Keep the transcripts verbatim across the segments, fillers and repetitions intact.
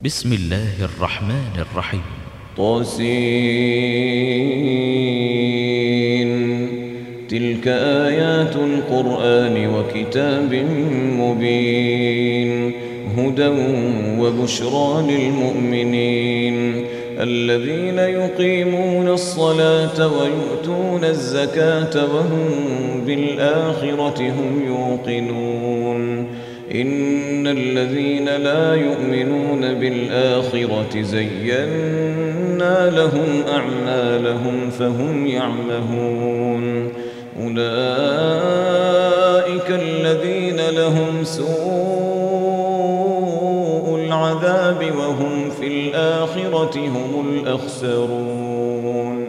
بسم الله الرحمن الرحيم. طاسين. تلك آيات القرآن وكتاب مبين، هدى وبشرى للمؤمنين الذين يقيمون الصلاة ويؤتون الزكاة وهم بالآخرة هم يوقنون. إن الذين لا يؤمنون بالآخرة زينا لهم أعمالهم فهم يعمهون. أولئك الذين لهم سوء العذاب وهم في الآخرة هم الأخسرون.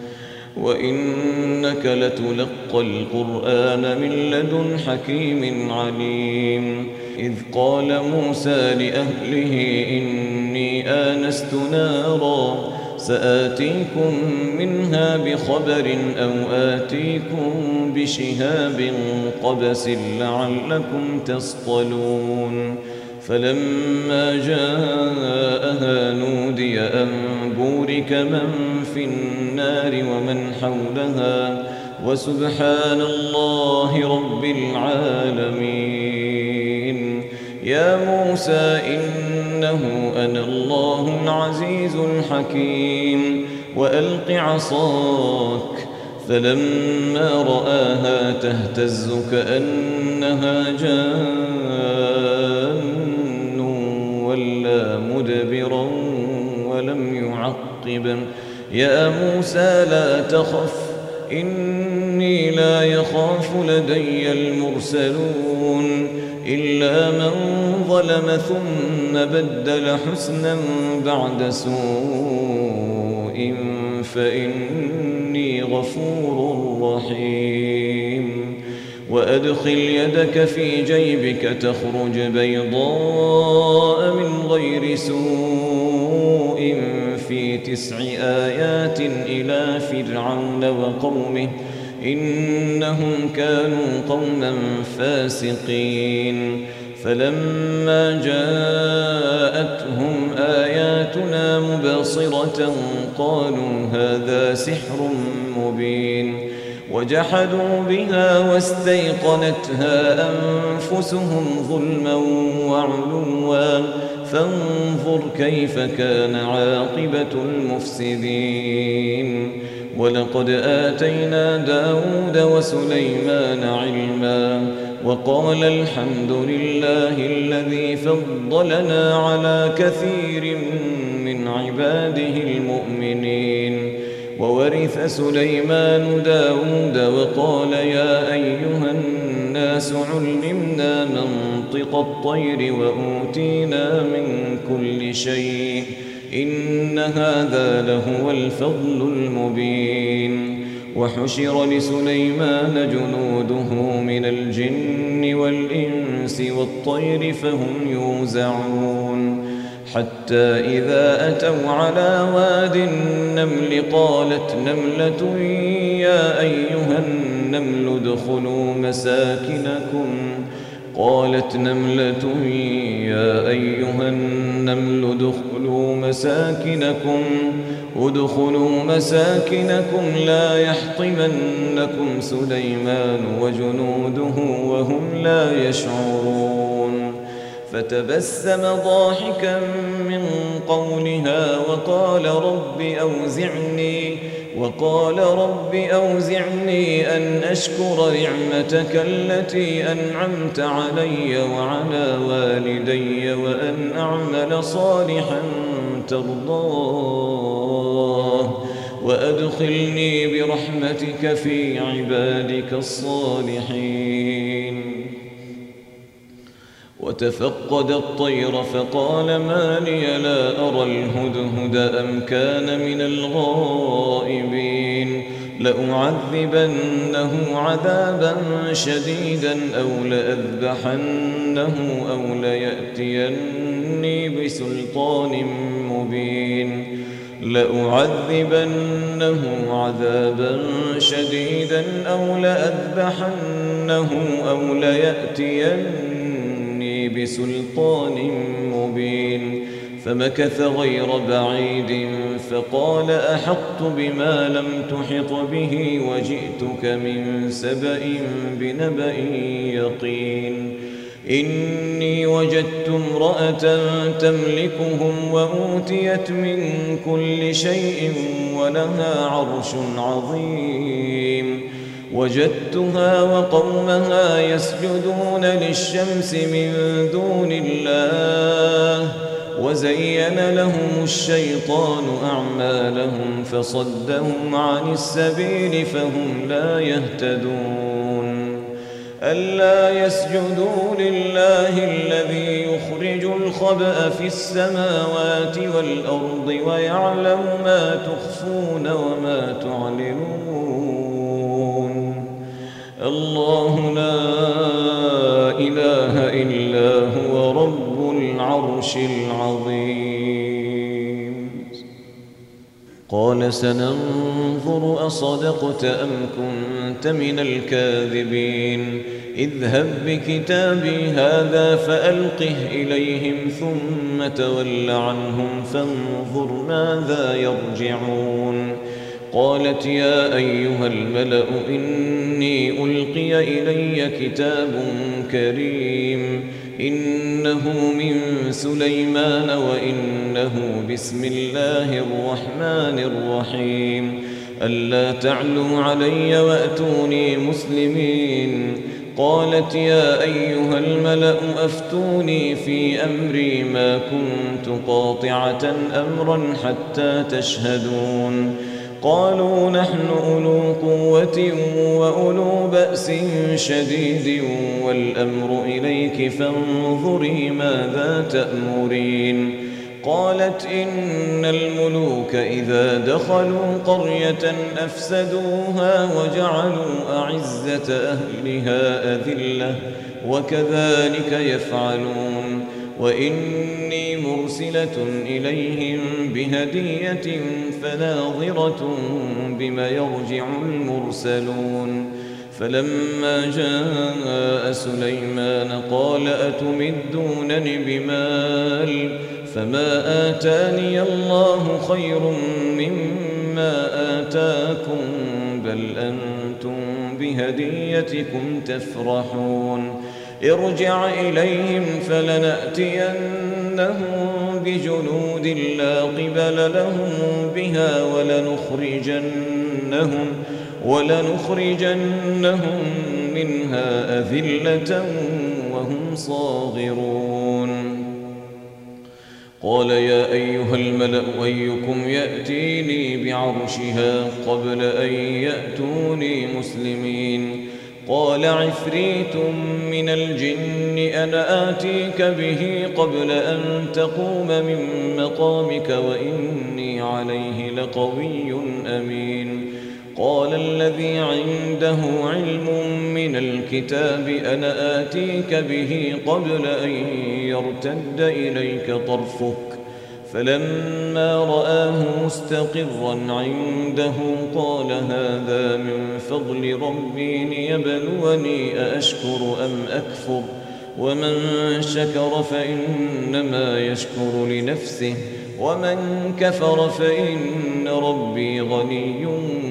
وإنك لتلقى القرآن من لدن حكيم عليم. إذ قال موسى لأهله إني آنست نارا سآتيكم منها بخبر أو آتيكم بشهاب قبس لعلكم تصطلون. فلما جاءها نودي أن بورك من في النار ومن حولها وسبحان الله رب العالمين. يا موسى إنه أنا الله العزيز الحكيم وألق عصاك. فلما رآها تهتز كأنها جان ولا مدبرا ولم يعقب. يا موسى لا تخف إني لا يخاف لدي المرسلون إلا من ظلم ثم بدل حسنا بعد سوء فإني غفور رحيم. وأدخل يدك في جيبك تخرج بيضاء من غير سوء في تسع آيات إلى فرعون وقومه إنهم كانوا قوما فاسقين. فلما جاءتهم آياتنا مبصرة قالوا هذا سحر مبين. وجحدوا بها واستيقنتها أنفسهم ظلما وعلوا فانظر كيف كان عاقبة المفسدين. ولقد آتينا داود وسليمان علما وقال الحمد لله الذي فضلنا على كثير من عباده المؤمنين. وورث سليمان داود وقال يا أيها الناس علمنا منطق الطير وأوتينا من كل شيء إن هذا لهو الفضل المبين. وحشر لسليمان جنوده من الجن والإنس والطير فهم يوزعون. حتى إذا أتوا على واد النمل قالت نملة يا أيها النمل ادخلوا مساكنكم قالت نملة يا أيها النمل ادخلوا مساكنكم ادخلوا مساكنكم لا يحطمنكم سليمان وجنوده وهم لا يشعرون. فتبسم ضاحكا من قولها وقال رب أوزعني وقال رب أوزعني أن أشكر نعمتك التي أنعمت علي وعلى والدي وأن أعمل صالحا ترضاه وأدخلني برحمتك في عبادك الصالحين. وتفقد الطير فقال ما لي لا أرى الهدهد أم كان من الغائبين. لأعذبنه عذابا شديدا أو لأذبحنه أو ليأتيني بسلطان مبين. لأعذبنه عذابا شديدا أو لأذبحنه أو ليأتيني بسلطان مبين. فمكث غير بعيد فقال أحطت بما لم تحط به وجئتك من سبأ بنبأ يقين إني وجدت امرأة تملكهم وأوتيت من كل شيء ولها عرش عظيم وجدتها وقومها يسجدون للشمس من دون الله وزين لهم الشيطان أعمالهم فصدهم عن السبيل فهم لا يهتدون ألا يسجدوا لله الذي يخرج الخبأ في السماوات والأرض ويعلم ما تخفون وما تعلنون الله لا إله إلا هو رب العرش العظيم قال سننظر أصدقت أم كنت من الكاذبين اذهب بكتابي هذا فألقه إليهم ثم تول عنهم فانظر ماذا يرجعون قالت يا أيها الملأ إني ألقي إلي كتاب كريم إنه من سليمان وإنه بسم الله الرحمن الرحيم ألا تعلوا علي وأتوني مسلمين قالت يا أيها الملأ أفتوني في أمري ما كنت قاطعة أمرا حتى تشهدون قالوا نحن أولو قوة وأولو بأس شديد والأمر إليك فانظري ماذا تأمرين قالت إن الملوك إذا دخلوا قرية أفسدوها وجعلوا أعزة أهلها أذلة وكذلك يفعلون وإني مرسلة إليهم بهدية فناظرة بما يرجع المرسلون فلما جاء سليمان قال أتمدونني بمال فما آتاني الله خير مما آتاكم بل أنتم بهديتكم تفرحون ارجع إليهم فلنأتينهم بجنود لا قبل لهم بها ولنخرجنهم ولنخرجنهم منها أذلة وهم صاغرون قال يا أيها الملأ أيكم يأتيني بعرشها قبل أن يأتوني مسلمين قال عفريت من الجن أنا آتيك به قبل أن تقوم من مقامك وإني عليه لقوي أمين قال الذي عنده علم من الكتاب أنا آتيك به قبل أن يرتد إليك طرفك فلما رآه مستقرا عنده قال هذا من فضل ربي ليبلوني أأشكر أم أكفر ومن شكر فإنما يشكر لنفسه ومن كفر فإن ربي غني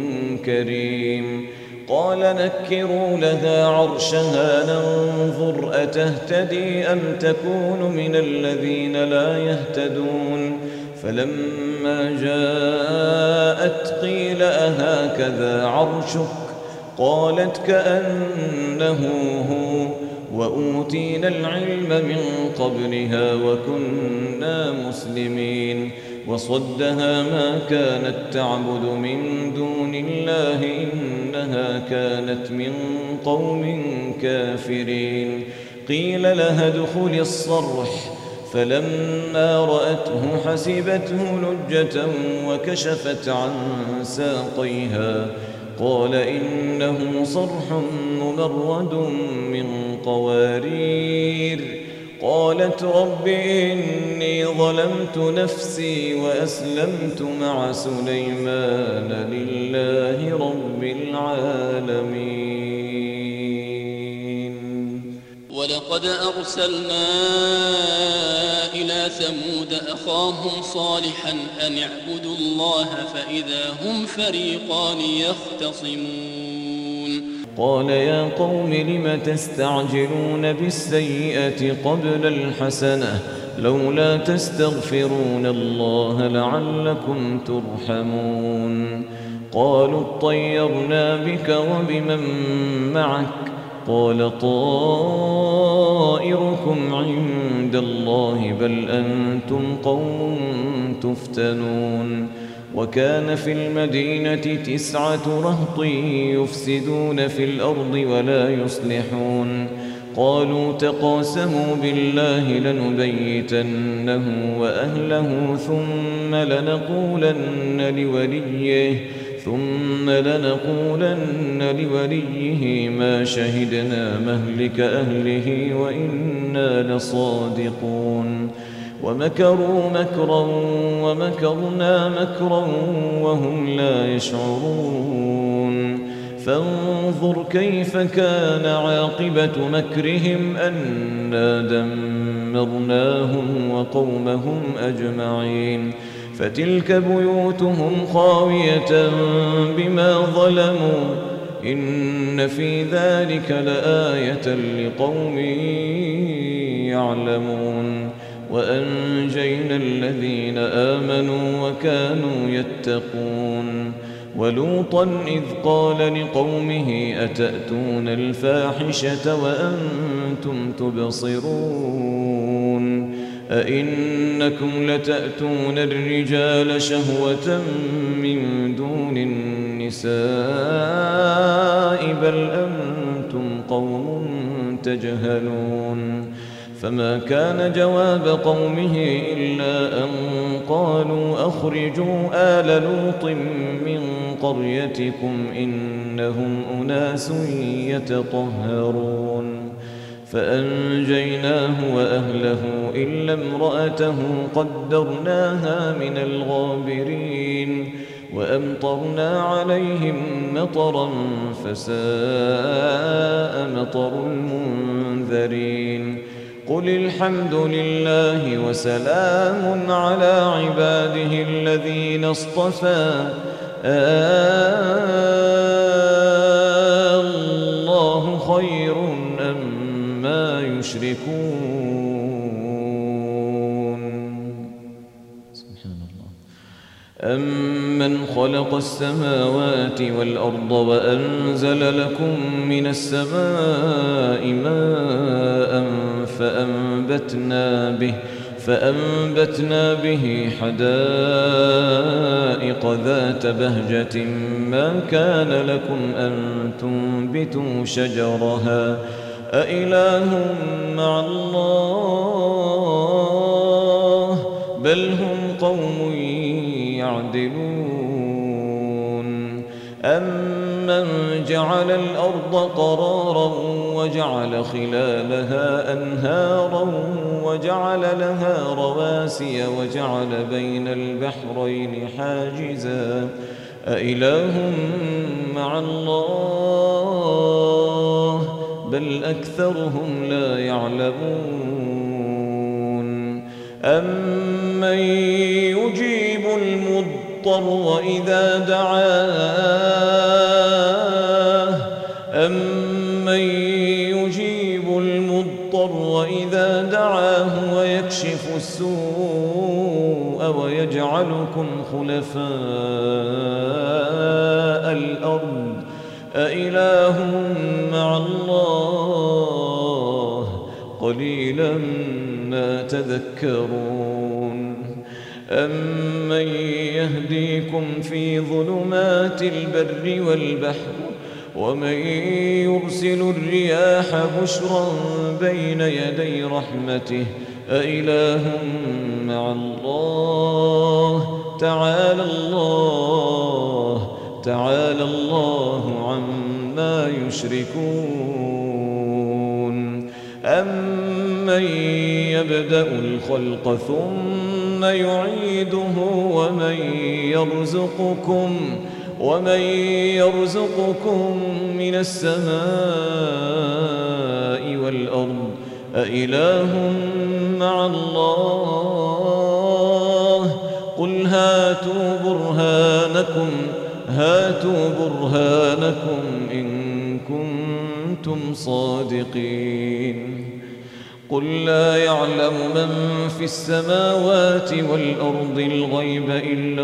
كريم قال نكروا لها عرشها ننظر أتهتدي أم تكون من الذين لا يهتدون فلما جاءت قيل أهكذا عرشك قالت كأنه هو وأوتينا العلم من قبلها وكنا مسلمين وصدها ما كانت تعبد من دون الله إنها كانت من قوم كافرين قيل لها ادخل الصرح فلما رأته حسبته لجة وكشفت عن ساقيها قال إنه صرح ممرد من قوارير قالت رب إني ظلمت نفسي وأسلمت مع سليمان لله رب العالمين ولقد أرسلنا إلى ثمود أخاهم صالحا أن اعبدوا الله فإذا هم فريقان يختصمون قال يا قوم لم تستعجلون بالسيئة قبل الحسنة لولا تستغفرون الله لعلكم ترحمون قالوا اطيرنا بك وبمن معك قال طائركم عند الله بل أنتم قوم تفتنون وكان في المدينة تسعة رهط يفسدون في الأرض ولا يصلحون قالوا تقاسموا بالله لنبيتنه وأهله ثم لنقولن لوليه ثم لنقولن لوليه ما شهدنا مهلك أهله وإنا لصادقون ومكروا مكرا ومكرنا مكرا وهم لا يشعرون فانظر كيف كان عاقبة مكرهم أنا دمرناهم وقومهم أجمعين فتلك بيوتهم خاوية بما ظلموا إن في ذلك لآية لقوم يعلمون وأنجينا الذين آمنوا وكانوا يتقون ولوطا إذ قال لقومه أتأتون الفاحشة وأنتم تبصرون أئنكم لتأتون الرجال شهوة من دون النساء بل أنتم قوم تجهلون فما كان جواب قومه إلا أن قالوا أخرجوا آل لوط من قريتكم إنهم أناس يتطهرون فأنجيناه وأهله إلا امرأته قدرناها من الغابرين وأمطرنا عليهم مطرا فساء مطر المنذرين قل الحمد لله وسلام على عباده الذين اصطفى الله خير أما يشركون سبحان الله أمن خلق السماوات والأرض وأنزل لكم من السماء ماء فأنبتنا به فأنبتنا به حدائق ذات بهجة ما كان لكم أن تنبتوا شجرها أإله مع الله بل هم قوم يعدلون أمن جعل الأرض قرارا وجعل خلالها أنهارا وجعل لها رواسي وجعل بين البحرين حاجزا أإله مع الله بل أكثرهم لا يعلمون أمن يجيب المضطر إذا دعاه أمن يجيب المضطر إذا دعاه ويكشف السوء ويجعلكم خلفاء الأرض أإله مع الله قليلا ما تذكرون أمن يهديكم في ظلمات البر والبحر ومن يرسل الرياح بشرا بين يدي رحمته أإله مع الله تعالى الله تعالى الله عما يشركون أمن يبدأ الخلق ثم يعيده ومن يرزقكم ومن يرزقكم من السماء والأرض أإله مع الله قل هاتوا برهانكم هاتوا برهانكم إن كنتم صادقين قل لا يعلم من في السماوات والأرض الغيب إلا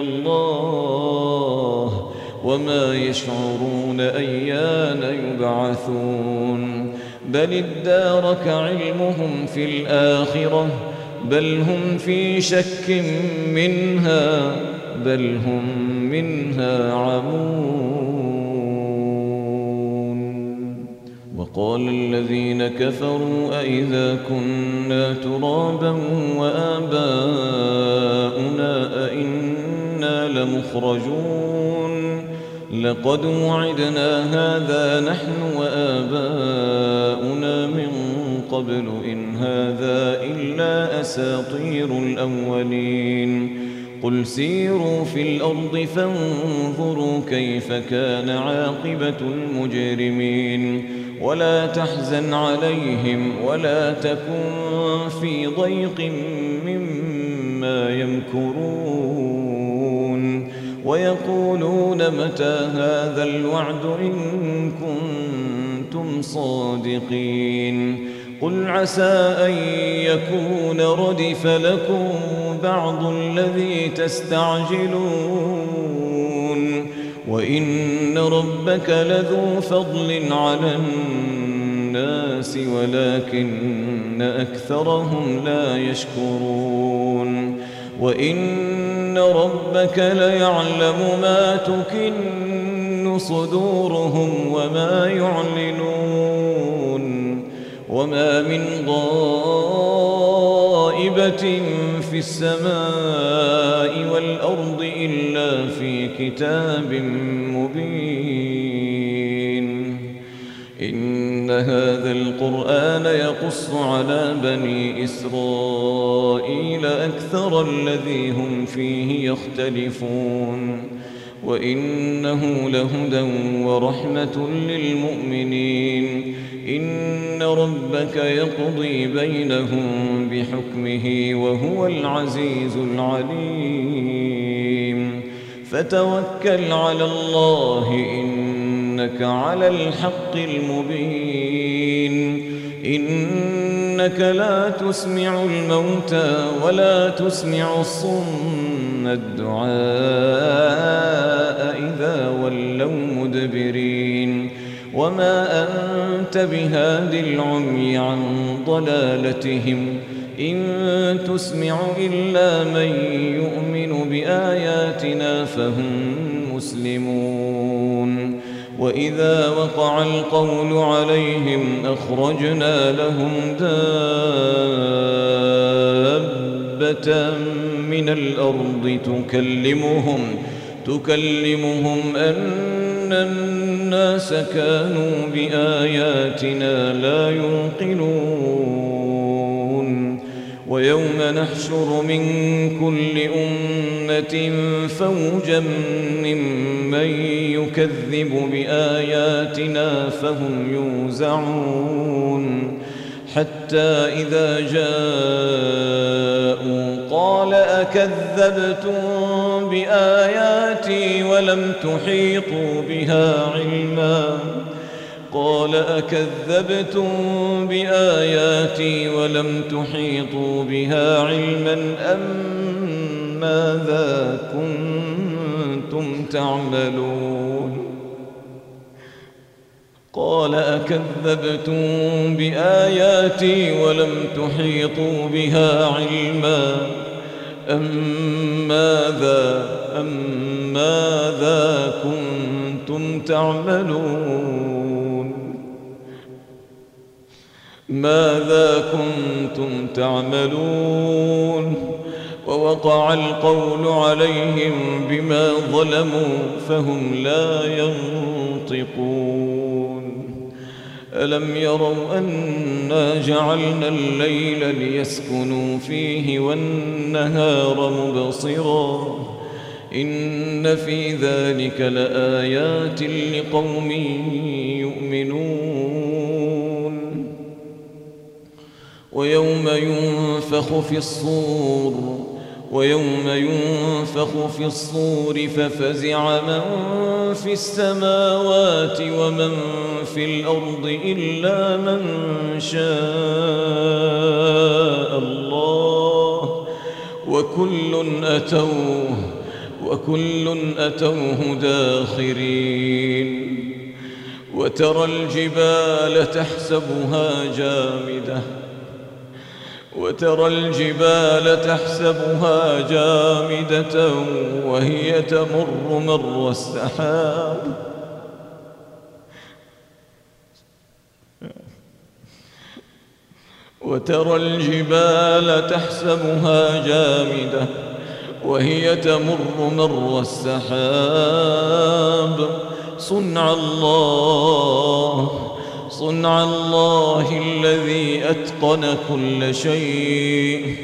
الله وما يشعرون أيان يبعثون بل ادارك علمهم في الآخرة بل هم في شك منها بل هم منها عمون وقال الذين كفروا أئذا كنا ترابا وآباؤنا أئنا لمخرجون لقد وعدنا هذا نحن وآباؤنا من قبل إن هذا إلا أساطير الأولين قل سيروا في الأرض فانظروا كيف كان عاقبة المجرمين ولا تحزن عليهم ولا تكن في ضيق مما يمكرون ويقولون متى هذا الوعد إن كنتم صادقين قل عسى أن يكون ردف لكم بعض الذي تستعجلون وإن ربك لذو فضل على الناس ولكن أكثرهم لا يشكرون وإن ربك ليعلم ما تكن صدورهم وما يعلنون وما من غائبة في السماء والأرض إلا في كتاب مبين إن هذا القرآن يقص على بني إسرائيل أكثر الذي هم فيه يختلفون وإنه لهدى ورحمة للمؤمنين إن ربك يقضي بينهم بحكمه وهو العزيز العليم فتوكل على الله إنك على الحق المبين إنك لا تسمع الموتى ولا تسمع الصم الدعاء إذا ولوا مدبرين وما أنت بهاد العمي عن ضلالتهم إن تسمع إلا من يؤمن بآياتنا فهم مسلمون وإذا وقع القول عليهم أخرجنا لهم دابة من الأرض تكلمهم تكلمهم أن الناس كانوا بآياتنا لا يوقنون ويوم نحشر من كل أمة فوجا ممن يكذب بآياتنا فهم يوزعون حتى إذا جاءوا قال أكذبتم بآياتي ولم تحيطوا بها علما قال أكذبتم بآياتي ولم تحيطوا بها علما أم ماذا كنتم تعملون قال أكذبتم بآياتي ولم تحيطوا بها علما أم ماذا أم ماذا كنتم تعملون ماذا كنتم تعملون ووقع القول عليهم بما ظلموا فهم لا ينطقون ألم يروا أنا جعلنا الليل ليسكنوا فيه والنهار مبصرا إن في ذلك لآيات لقوم يؤمنون ويوم ينفخ في الصور ويوم ينفخ في الصور ففزع من في السماوات ومن في الأرض إلا من شاء الله وكل أتوه وكل أتوه داخرين وترى الجبال تحسبها جامدة وترى الجبال تحسبها جامدة وهي تمر مر السحاب وترى الجبال تحسبها جامدة وهي تمر مر السحاب صنع الله صنع الله الذي أتقن كل شيء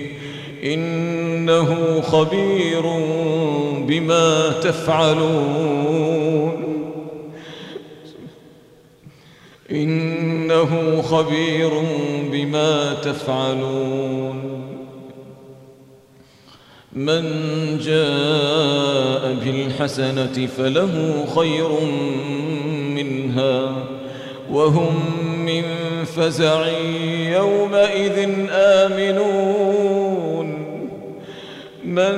إنه خبير بما تفعلون إنه خبير بما تفعلون من جاء بالحسنة فله خير منها وهم من فزع يومئذ آمنون من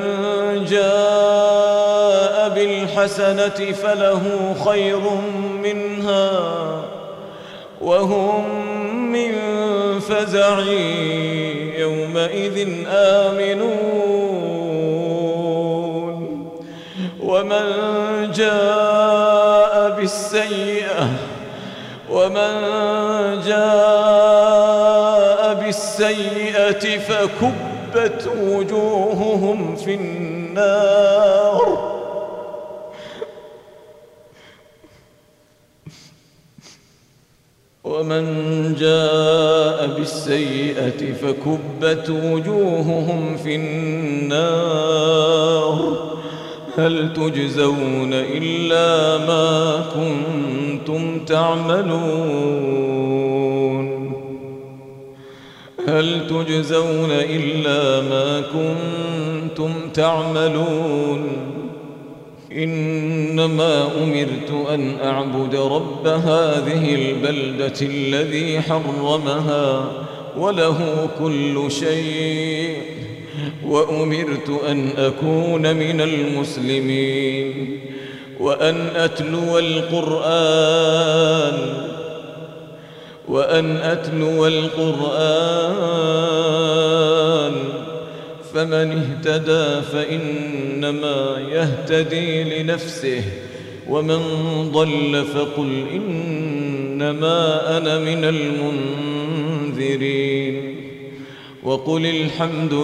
جاء بالحسنة فله خير منها وهم من فزع يومئذ آمنون ومن جاء بالسيئة ومن جاء بالسيئة فكبت وجوههم في النار ومن جاء بالسيئة فكبت وجوههم في النار هل تجزون إلا ما كنتم تعملون هل تجزون إلا ما كنتم تعملون إنما أمرت أن أعبد رب هذه البلدة الذي حرمها وله كل شيء وأمرت أن أكون من المسلمين وأن أتلو القرآن وأن أتلو القرآن فمن اهتدى فإنما يهتدي لنفسه ومن ضل فقل إنما أنا من المنذرين وقل الحمد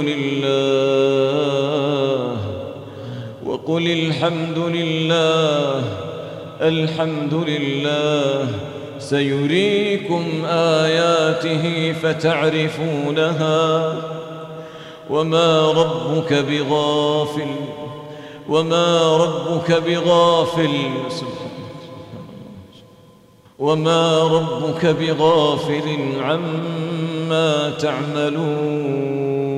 لله وقل الحمد لله الحمد لله سيريكم آياته فتعرفونها وما ربك بغافل وما ربك بغافل وما ربك بغافل عما تعملون